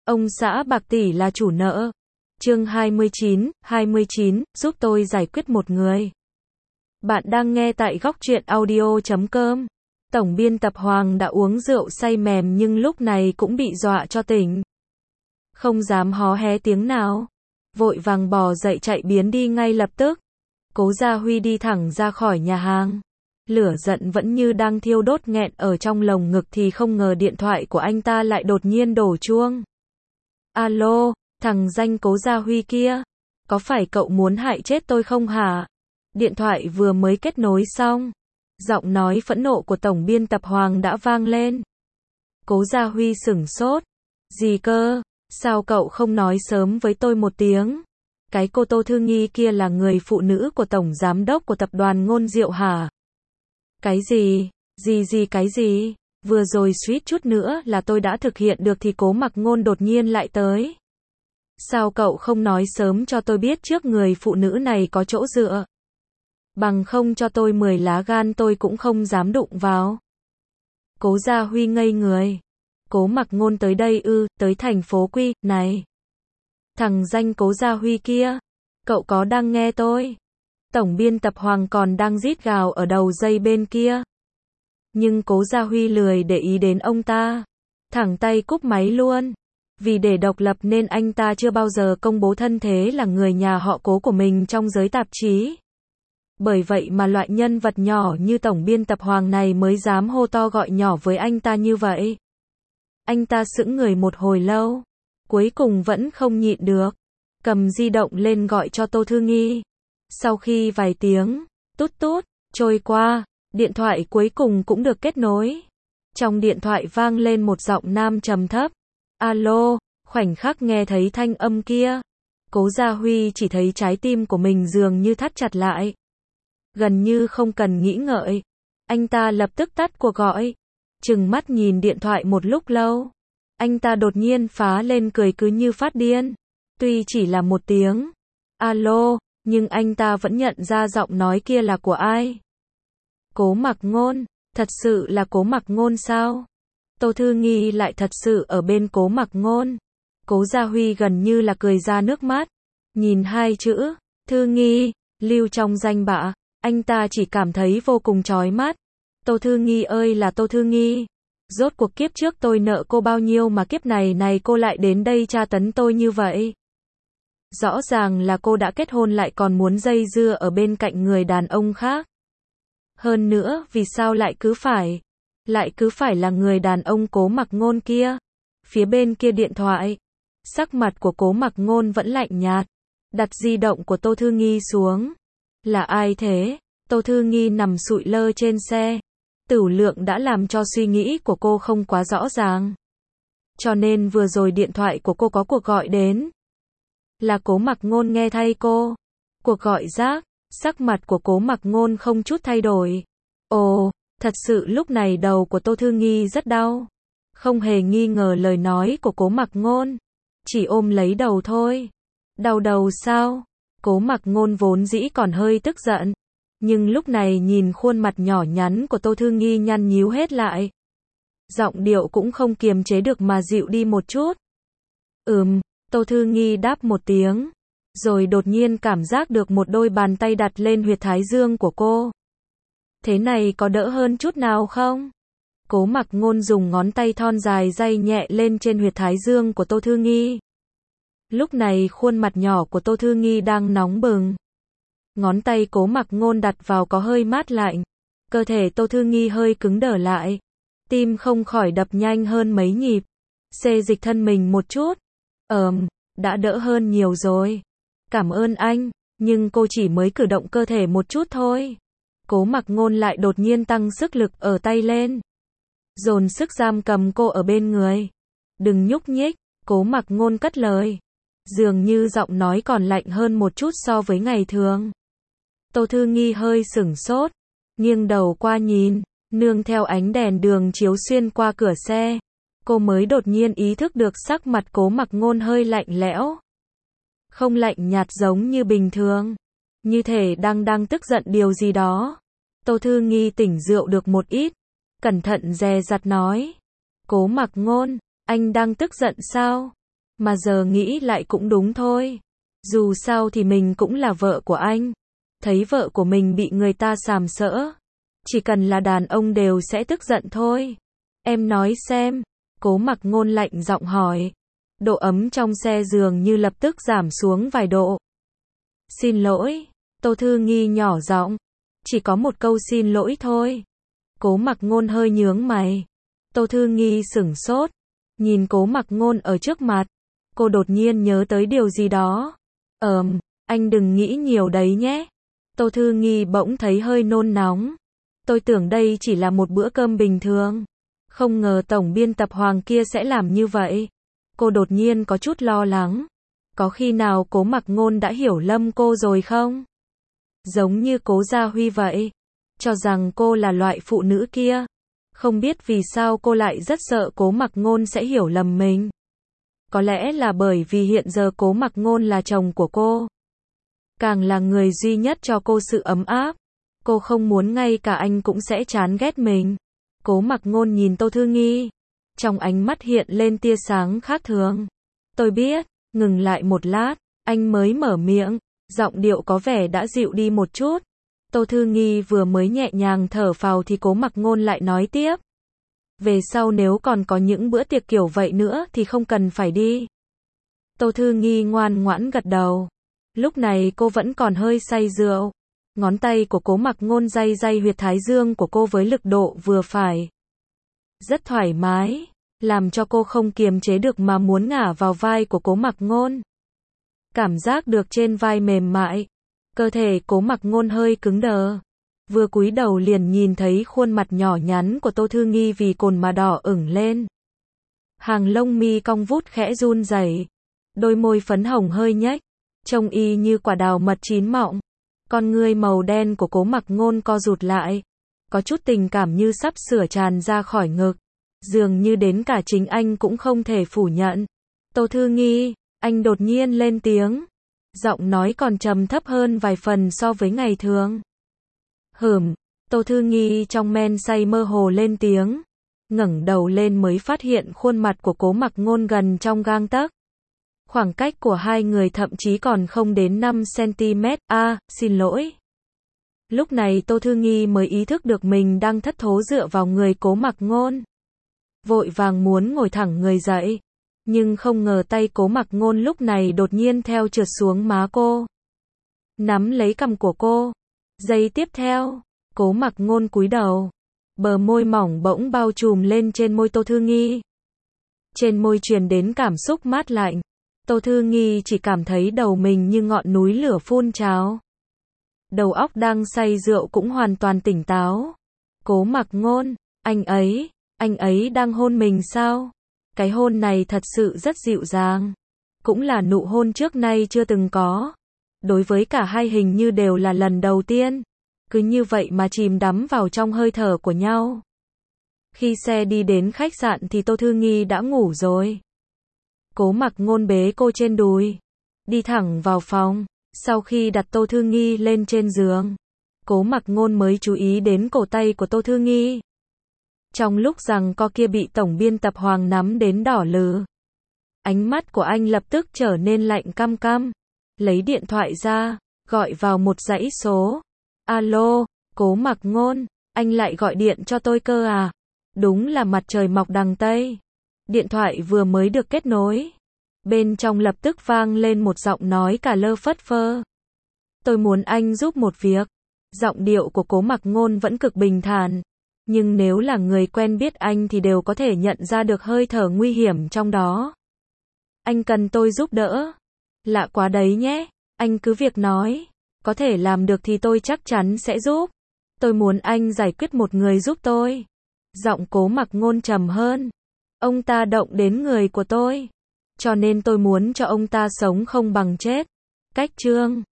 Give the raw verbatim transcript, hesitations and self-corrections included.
Ông xã bạc tỷ là chủ nợ. Chương hai mươi chín, hai mươi chín, giúp tôi giải quyết một người. Bạn đang nghe tại góc truyện audio chấm com. Tổng biên tập Hoàng đã uống rượu say mềm nhưng lúc này cũng bị dọa cho tỉnh. Không dám hó hé tiếng nào. Vội vàng bò dậy chạy biến đi ngay lập tức. Cố Gia Huy đi thẳng ra khỏi nhà hàng. Lửa giận vẫn như đang thiêu đốt nghẹn ở trong lồng ngực thì không ngờ điện thoại của anh ta lại đột nhiên đổ chuông. Alo, thằng danh Cố Gia Huy kia. Có phải cậu muốn hại chết tôi không hả? Điện thoại vừa mới kết nối xong. Giọng nói phẫn nộ của tổng biên tập Hoàng đã vang lên. Cố Gia Huy sửng sốt. Gì cơ? Sao cậu không nói sớm với tôi một tiếng? Cái cô Tô Thư Nghi kia là người phụ nữ của tổng giám đốc của tập đoàn Ngôn Diệu hả? Cái gì? Gì gì cái gì? Vừa rồi suýt chút nữa là tôi đã thực hiện được thì Cố Mặc Ngôn đột nhiên lại tới. Sao cậu không nói sớm cho tôi biết trước người phụ nữ này có chỗ dựa? Bằng không cho tôi mười lá gan tôi cũng không dám đụng vào. Cố Gia Huy ngây người. Cố Mặc Ngôn tới đây ư, tới thành phố Quy, này. Thằng danh Cố Gia Huy kia. Cậu có đang nghe tôi? Tổng biên tập Hoàng còn đang rít gào ở đầu dây bên kia. Nhưng Cố Gia Huy lười để ý đến ông ta. Thẳng tay cúp máy luôn. Vì để độc lập nên anh ta chưa bao giờ công bố thân thế là người nhà họ Cố của mình trong giới tạp chí. Bởi vậy mà loại nhân vật nhỏ như tổng biên tập Hoàng này mới dám hô to gọi nhỏ với anh ta như vậy. Anh ta sững người một hồi lâu. Cuối cùng vẫn không nhịn được. Cầm di động lên gọi cho Tô Thư Nghi. Sau khi vài tiếng, tút tút, trôi qua, điện thoại cuối cùng cũng được kết nối. Trong điện thoại vang lên một giọng nam trầm thấp. Alo, khoảnh khắc nghe thấy thanh âm kia. Cố Gia Huy chỉ thấy trái tim của mình dường như thắt chặt lại. Gần như không cần nghĩ ngợi. Anh ta lập tức tắt cuộc gọi. Trừng mắt nhìn điện thoại một lúc lâu. Anh ta đột nhiên phá lên cười cứ như phát điên. Tuy chỉ là một tiếng. Alo, nhưng anh ta vẫn nhận ra giọng nói kia là của ai. Cố Mặc Ngôn, thật sự là Cố Mặc Ngôn sao? Tô Thư Nghi lại thật sự ở bên Cố Mặc Ngôn. Cố Gia Huy gần như là cười ra nước mắt. Nhìn hai chữ, Thư Nghi, lưu trong danh bạ, anh ta chỉ cảm thấy vô cùng chói mắt. Tô Thư Nghi ơi là Tô Thư Nghi. Rốt cuộc kiếp trước tôi nợ cô bao nhiêu mà kiếp này này cô lại đến đây tra tấn tôi như vậy? Rõ ràng là cô đã kết hôn lại còn muốn dây dưa ở bên cạnh người đàn ông khác. Hơn nữa, vì sao lại cứ phải, lại cứ phải là người đàn ông Cố Mặc Ngôn kia? Phía bên kia điện thoại, sắc mặt của Cố Mặc Ngôn vẫn lạnh nhạt, đặt di động của Tô Thư Nghi xuống. Là ai thế? Tô Thư Nghi nằm sụi lơ trên xe. Tửu lượng đã làm cho suy nghĩ của cô không quá rõ ràng. Cho nên vừa rồi điện thoại của cô có cuộc gọi đến. Là Cố Mặc Ngôn nghe thay cô. Cuộc gọi rác, sắc mặt của Cố Mặc Ngôn không chút thay đổi. Ồ, thật sự lúc này đầu của Tô Thư Nghi rất đau. Không hề nghi ngờ lời nói của Cố Mặc Ngôn. Chỉ ôm lấy đầu thôi. Đau đầu sao? Cố Mặc Ngôn vốn dĩ còn hơi tức giận. Nhưng lúc này nhìn khuôn mặt nhỏ nhắn của Tô Thư Nghi nhăn nhíu hết lại. Giọng điệu cũng không kiềm chế được mà dịu đi một chút. Ừm, Tô Thư Nghi đáp một tiếng. Rồi đột nhiên cảm giác được một đôi bàn tay đặt lên huyệt thái dương của cô. Thế này có đỡ hơn chút nào không? Cố Mặc Ngôn dùng ngón tay thon dài day nhẹ lên trên huyệt thái dương của Tô Thư Nghi. Lúc này khuôn mặt nhỏ của Tô Thư Nghi đang nóng bừng. Ngón tay Cố Mặc Ngôn đặt vào có hơi mát lạnh. Cơ thể Tô Thư Nghi hơi cứng đờ lại. Tim không khỏi đập nhanh hơn mấy nhịp. Xê dịch thân mình một chút. Ờm, đã đỡ hơn nhiều rồi. Cảm ơn anh, nhưng cô chỉ mới cử động cơ thể một chút thôi. Cố Mặc Ngôn lại đột nhiên tăng sức lực ở tay lên. Dồn sức giam cầm cô ở bên người. Đừng nhúc nhích, Cố Mặc Ngôn cất lời. Dường như giọng nói còn lạnh hơn một chút so với ngày thường. Tô Thư Nghi hơi sửng sốt, nghiêng đầu qua nhìn, nương theo ánh đèn đường chiếu xuyên qua cửa xe. Cô mới đột nhiên ý thức được sắc mặt Cố Mặc Ngôn hơi lạnh lẽo. Không lạnh nhạt giống như bình thường. Như thể đang đang tức giận điều gì đó. Tô Thư Nghi tỉnh rượu được một ít. Cẩn thận dè dặt nói. Cố Mặc Ngôn, anh đang tức giận sao? Mà giờ nghĩ lại cũng đúng thôi. Dù sao thì mình cũng là vợ của anh. Thấy vợ của mình bị người ta sàm sỡ, chỉ cần là đàn ông đều sẽ tức giận thôi. Em nói xem. Cố Mặc Ngôn lạnh giọng hỏi. Độ ấm trong xe dường như lập tức giảm xuống vài độ. Xin lỗi. Tô Thư Nghi nhỏ giọng. Chỉ có một câu xin lỗi thôi. Cố Mặc Ngôn hơi nhướng mày. Tô Thư Nghi sửng sốt. Nhìn Cố Mặc Ngôn ở trước mặt. Cô đột nhiên nhớ tới điều gì đó. Ờm, anh đừng nghĩ nhiều đấy nhé. Tô Thư Nghi bỗng thấy hơi nôn nóng. Tôi tưởng đây chỉ là một bữa cơm bình thường. Không ngờ tổng biên tập Hoàng kia sẽ làm như vậy. Cô đột nhiên có chút lo lắng. Có khi nào Cố Mặc Ngôn đã hiểu lầm cô rồi không? Giống như Cố Gia Huy vậy. Cho rằng cô là loại phụ nữ kia. Không biết vì sao cô lại rất sợ Cố Mặc Ngôn sẽ hiểu lầm mình. Có lẽ là bởi vì hiện giờ Cố Mặc Ngôn là chồng của cô. Càng là người duy nhất cho cô sự ấm áp. Cô không muốn ngay cả anh cũng sẽ chán ghét mình. Cố Mặc Ngôn nhìn Tô Thư Nghi. Trong ánh mắt hiện lên tia sáng khác thường. Tôi biết. Ngừng lại một lát. Anh mới mở miệng. Giọng điệu có vẻ đã dịu đi một chút. Tô Thư Nghi vừa mới nhẹ nhàng thở phào thì Cố Mặc Ngôn lại nói tiếp. Về sau nếu còn có những bữa tiệc kiểu vậy nữa thì không cần phải đi. Tô Thư Nghi ngoan ngoãn gật đầu. Lúc này cô vẫn còn hơi say rượu. Ngón tay của Cố Mặc Ngôn day day huyệt thái dương của cô với lực độ vừa phải. Rất thoải mái, làm cho cô không kiềm chế được mà muốn ngả vào vai của Cố Mặc Ngôn. Cảm giác được trên vai mềm mại. Cơ thể Cố Mặc Ngôn hơi cứng đờ. Vừa cúi đầu liền nhìn thấy khuôn mặt nhỏ nhắn của Tô Thư Nghi vì cồn mà đỏ ửng lên. Hàng lông mi cong vút khẽ run rẩy. Đôi môi phấn hồng hơi nhếch. Trông y như quả đào mật chín mọng. Con ngươi màu đen của Cố Mặc Ngôn co rụt lại. Có chút tình cảm như sắp sửa tràn ra khỏi ngực. Dường như đến cả chính anh cũng không thể phủ nhận. Tô Thư Nghi, anh đột nhiên lên tiếng. Giọng nói còn trầm thấp hơn vài phần so với ngày thường. Hửm, Tô Thư Nghi trong men say mơ hồ lên tiếng. Ngẩng đầu lên mới phát hiện khuôn mặt của Cố Mặc Ngôn gần trong gang tấc. Khoảng cách của hai người thậm chí còn không đến năm xăng-ti-mét. A, à, xin lỗi. Lúc này Tô Thư Nghi mới ý thức được mình đang thất thố dựa vào người Cố Mặc Ngôn. Vội vàng muốn ngồi thẳng người dậy. Nhưng không ngờ tay Cố Mặc Ngôn lúc này đột nhiên theo trượt xuống má cô. Nắm lấy cằm của cô. Giây tiếp theo, Cố Mặc Ngôn cúi đầu. Bờ môi mỏng bỗng bao trùm lên trên môi Tô Thư Nghi. Trên môi truyền đến cảm xúc mát lạnh. Tô Thư Nghi chỉ cảm thấy đầu mình như ngọn núi lửa phun trào. Đầu óc đang say rượu cũng hoàn toàn tỉnh táo. Cố Mặc Ngôn, anh ấy, anh ấy đang hôn mình sao? Cái hôn này thật sự rất dịu dàng. Cũng là nụ hôn trước nay chưa từng có. Đối với cả hai hình như đều là lần đầu tiên. Cứ như vậy mà chìm đắm vào trong hơi thở của nhau. Khi xe đi đến khách sạn thì Tô Thư Nghi đã ngủ rồi. Cố Mặc Ngôn bế cô trên đùi. Đi thẳng vào phòng. Sau khi đặt Tô Thư Nghi lên trên giường. Cố Mặc Ngôn mới chú ý đến cổ tay của Tô Thư Nghi. Trong lúc rằng co kia bị tổng biên tập Hoàng nắm đến đỏ lừ. Ánh mắt của anh lập tức trở nên lạnh căm căm. Lấy điện thoại ra, gọi vào một dãy số. Alo, Cố Mặc Ngôn, anh lại gọi điện cho tôi cơ à? Đúng là mặt trời mọc đằng Tây. Điện thoại vừa mới được kết nối. Bên trong lập tức vang lên một giọng nói cả lơ phất phơ. Tôi muốn anh giúp một việc. Giọng điệu của Cố Mặc Ngôn vẫn cực bình thản. Nhưng nếu là người quen biết anh thì đều có thể nhận ra được hơi thở nguy hiểm trong đó. Anh cần tôi giúp đỡ. Lạ quá đấy nhé. Anh cứ việc nói. Có thể làm được thì tôi chắc chắn sẽ giúp. Tôi muốn anh giải quyết một người giúp tôi. Giọng Cố Mặc Ngôn trầm hơn. Ông ta động đến người của tôi. Cho nên tôi muốn cho ông ta sống không bằng chết. Cách chương